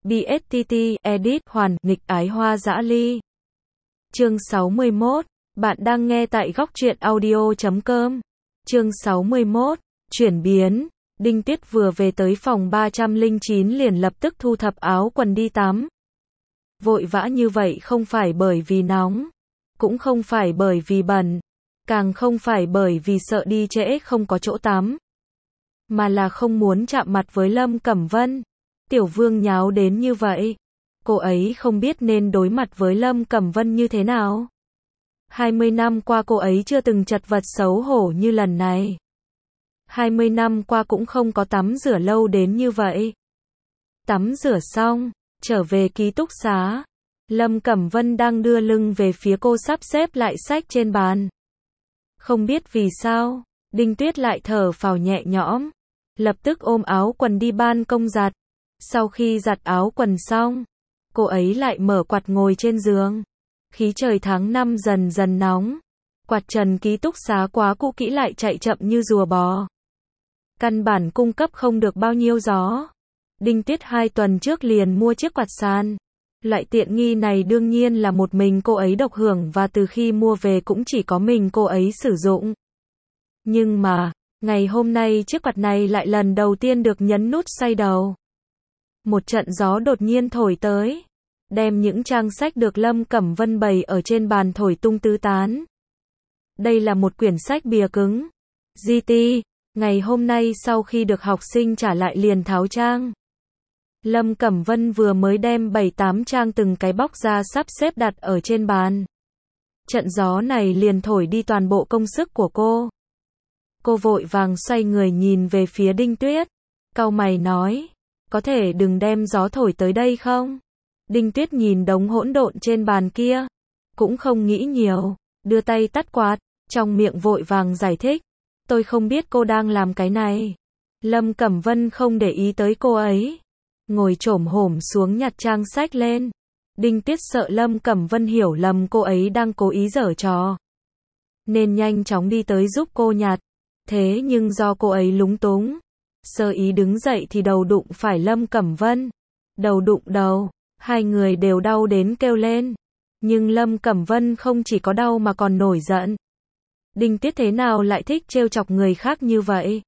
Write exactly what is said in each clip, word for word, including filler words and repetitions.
bê ét tê tê, edit, hoàn, nghịch ái hoa dã ly. Chương sáu mươi mốt. Bạn đang nghe tại góc truyện audio chấm com. Chương sáu mươi mốt. Chuyển biến. Đinh Tiết vừa về tới phòng ba trăm lẻ chín liền lập tức thu thập áo quần đi tắm. Vội vã như vậy không phải bởi vì nóng, cũng không phải bởi vì bẩn, càng không phải bởi vì sợ đi trễ không có chỗ tắm, mà là không muốn chạm mặt với Lâm Cẩm Vân. Tiểu Vương nháo đến như vậy, cô ấy không biết nên đối mặt với Lâm Cẩm Vân như thế nào. hai mươi năm qua cô ấy chưa từng chật vật xấu hổ như lần này. hai mươi năm qua cũng không có tắm rửa lâu đến như vậy. Tắm rửa xong, trở về ký túc xá, Lâm Cẩm Vân đang đưa lưng về phía cô sắp xếp lại sách trên bàn. Không biết vì sao, Đinh Tuyết lại thở phào nhẹ nhõm, lập tức ôm áo quần đi ban công giặt. Sau khi giặt áo quần xong, cô ấy lại mở quạt ngồi trên giường. Khí trời tháng năm dần dần nóng, quạt trần ký túc xá quá cũ kỹ lại chạy chậm như rùa bò. Căn bản cung cấp không được bao nhiêu gió. Đinh Tiết hai tuần trước liền mua chiếc quạt sàn. Loại tiện nghi này đương nhiên là một mình cô ấy độc hưởng và từ khi mua về cũng chỉ có mình cô ấy sử dụng. Nhưng mà, ngày hôm nay chiếc quạt này lại lần đầu tiên được nhấn nút xoay đầu. Một trận gió đột nhiên thổi tới, đem những trang sách được Lâm Cẩm Vân bày ở trên bàn thổi tung tứ tán. Đây là một quyển sách bìa cứng. giê tê, ngày hôm nay sau khi được học sinh trả lại liền tháo trang. Lâm Cẩm Vân vừa mới đem bảy tám trang từng cái bóc ra sắp xếp đặt ở trên bàn. Trận gió này liền thổi đi toàn bộ công sức của cô. Cô vội vàng xoay người nhìn về phía Đinh Tuyết, cau mày nói, có thể đừng đem gió thổi tới đây không? Đinh Tuyết nhìn đống hỗn độn trên bàn kia, cũng không nghĩ nhiều, đưa tay tắt quạt, trong miệng vội vàng giải thích, tôi không biết cô đang làm cái này. Lâm Cẩm Vân không để ý tới cô ấy, ngồi chổm hổm xuống nhặt trang sách lên. Đinh Tiết sợ Lâm Cẩm Vân hiểu lầm cô ấy đang cố ý giở trò, nên nhanh chóng đi tới giúp cô nhặt. Thế nhưng do cô ấy lúng túng, sơ ý đứng dậy thì đầu đụng phải Lâm Cẩm Vân. Đầu đụng đầu, hai người đều đau đến kêu lên. Nhưng Lâm Cẩm Vân không chỉ có đau mà còn nổi giận. Đinh Tiết thế nào lại thích trêu chọc người khác như vậy?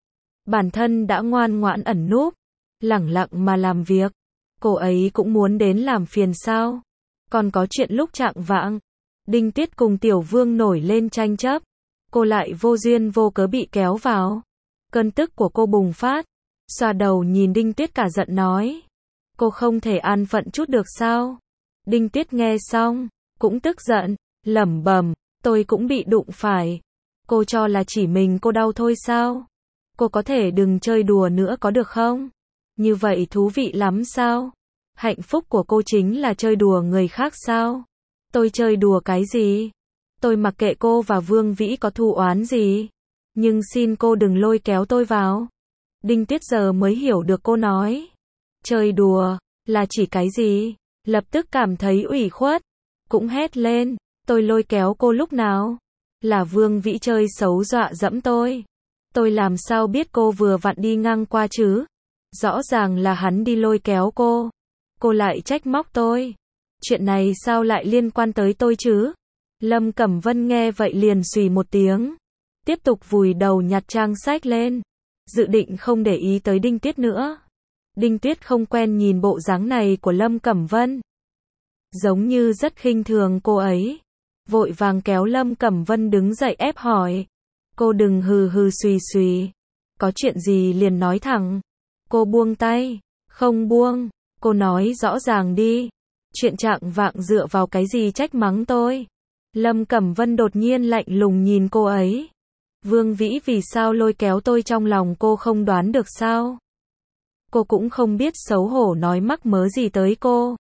Bản thân đã ngoan ngoãn ẩn núp, lẳng lặng mà làm việc, cô ấy cũng muốn đến làm phiền sao? Còn có chuyện lúc chạng vạng, Đinh Tiết cùng Tiểu Vương nổi lên tranh chấp, cô lại vô duyên vô cớ bị kéo vào. Cơn tức của cô bùng phát, xoa đầu nhìn Đinh Tiết cả giận nói, cô không thể an phận chút được sao? Đinh Tiết nghe xong, cũng tức giận, lẩm bẩm, tôi cũng bị đụng phải. Cô cho là chỉ mình cô đau thôi sao? Cô có thể đừng chơi đùa nữa có được không? Như vậy thú vị lắm sao? Hạnh phúc của cô chính là chơi đùa người khác sao? Tôi chơi đùa cái gì? Tôi mặc kệ cô và Vương Vĩ có thù oán gì. Nhưng xin cô đừng lôi kéo tôi vào. Đinh Tiết giờ mới hiểu được cô nói chơi đùa là chỉ cái gì, lập tức cảm thấy ủy khuất, cũng hét lên, tôi lôi kéo cô lúc nào? Là Vương Vĩ chơi xấu dọa dẫm tôi. Tôi làm sao biết cô vừa vặn đi ngang qua chứ? Rõ ràng là hắn đi lôi kéo cô. Cô lại trách móc tôi. Chuyện này sao lại liên quan tới tôi chứ? Lâm Cẩm Vân nghe vậy liền xùy một tiếng, tiếp tục vùi đầu nhặt trang sách lên, dự định không để ý tới Đinh Tiết nữa. Đinh Tiết không quen nhìn bộ dáng này của Lâm Cẩm Vân, giống như rất khinh thường cô ấy, vội vàng kéo Lâm Cẩm Vân đứng dậy ép hỏi, cô đừng hừ hừ xùy xùy, có chuyện gì liền nói thẳng. Cô buông tay, không buông, cô nói rõ ràng đi, chuyện trạng vạng dựa vào cái gì trách mắng tôi? Lâm Cẩm Vân đột nhiên lạnh lùng nhìn cô ấy. Vương Vĩ vì sao lôi kéo tôi trong lòng cô không đoán được sao? Cô cũng không biết xấu hổ nói mắc mớ gì tới cô.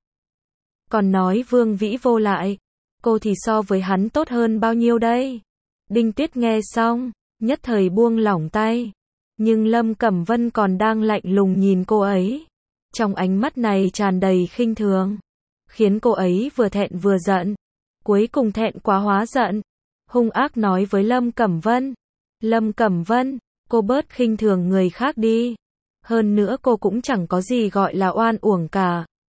Còn nói Vương Vĩ vô lại, cô thì so với hắn tốt hơn bao nhiêu đây? Đinh Tiết nghe xong, nhất thời buông lỏng tay. Nhưng Lâm Cẩm Vân còn đang lạnh lùng nhìn cô ấy. Trong ánh mắt này tràn đầy khinh thường, khiến cô ấy vừa thẹn vừa giận. Cuối cùng thẹn quá hóa giận, hung ác nói với Lâm Cẩm Vân. Lâm Cẩm Vân, cô bớt khinh thường người khác đi. Hơn nữa cô cũng chẳng có gì gọi là oan uổng cả.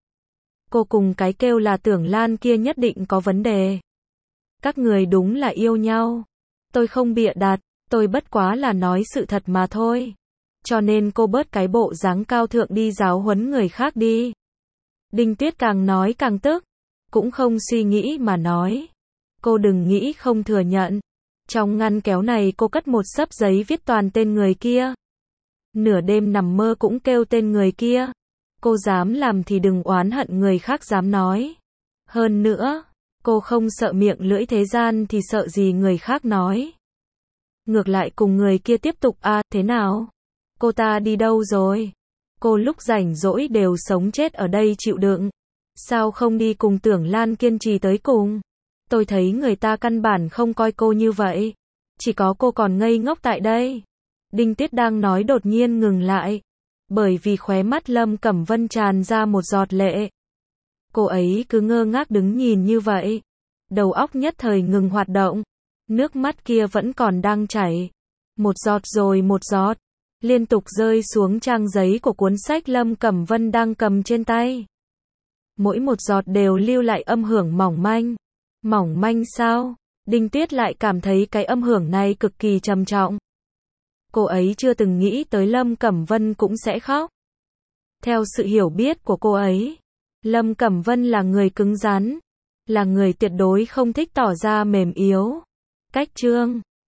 Cô cùng cái kêu là Tưởng Lan kia nhất định có vấn đề. Các người đúng là yêu nhau. Tôi không bịa đặt, tôi bất quá là nói sự thật mà thôi. Cho nên cô bớt cái bộ dáng cao thượng đi giáo huấn người khác đi. Đinh Tuyết càng nói càng tức, cũng không suy nghĩ mà nói. Cô đừng nghĩ không thừa nhận. Trong ngăn kéo này cô cất một xấp giấy viết toàn tên người kia. Nửa đêm nằm mơ cũng kêu tên người kia. Cô dám làm thì đừng oán hận người khác dám nói. Hơn nữa, cô không sợ miệng lưỡi thế gian thì sợ gì người khác nói. Ngược lại cùng người kia tiếp tục à, thế nào? Cô ta đi đâu rồi? Cô lúc rảnh rỗi đều sống chết ở đây chịu đựng. Sao không đi cùng Tưởng Lan kiên trì tới cùng? Tôi thấy người ta căn bản không coi cô như vậy. Chỉ có cô còn ngây ngốc tại đây. Đinh Tuyết đang nói đột nhiên ngừng lại. Bởi vì khóe mắt Lâm Cẩm Vân tràn ra một giọt lệ. Cô ấy cứ ngơ ngác đứng nhìn như vậy. Đầu óc nhất thời ngừng hoạt động. Nước mắt kia vẫn còn đang chảy. Một giọt rồi một giọt. Liên tục rơi xuống trang giấy của cuốn sách Lâm Cẩm Vân đang cầm trên tay. Mỗi một giọt đều lưu lại âm hưởng mỏng manh. Mỏng manh sao? Đinh Tuyết lại cảm thấy cái âm hưởng này cực kỳ trầm trọng. Cô ấy chưa từng nghĩ tới Lâm Cẩm Vân cũng sẽ khóc. Theo sự hiểu biết của cô ấy, Lâm Cẩm Vân là người cứng rắn, là người tuyệt đối không thích tỏ ra mềm yếu. Cách chương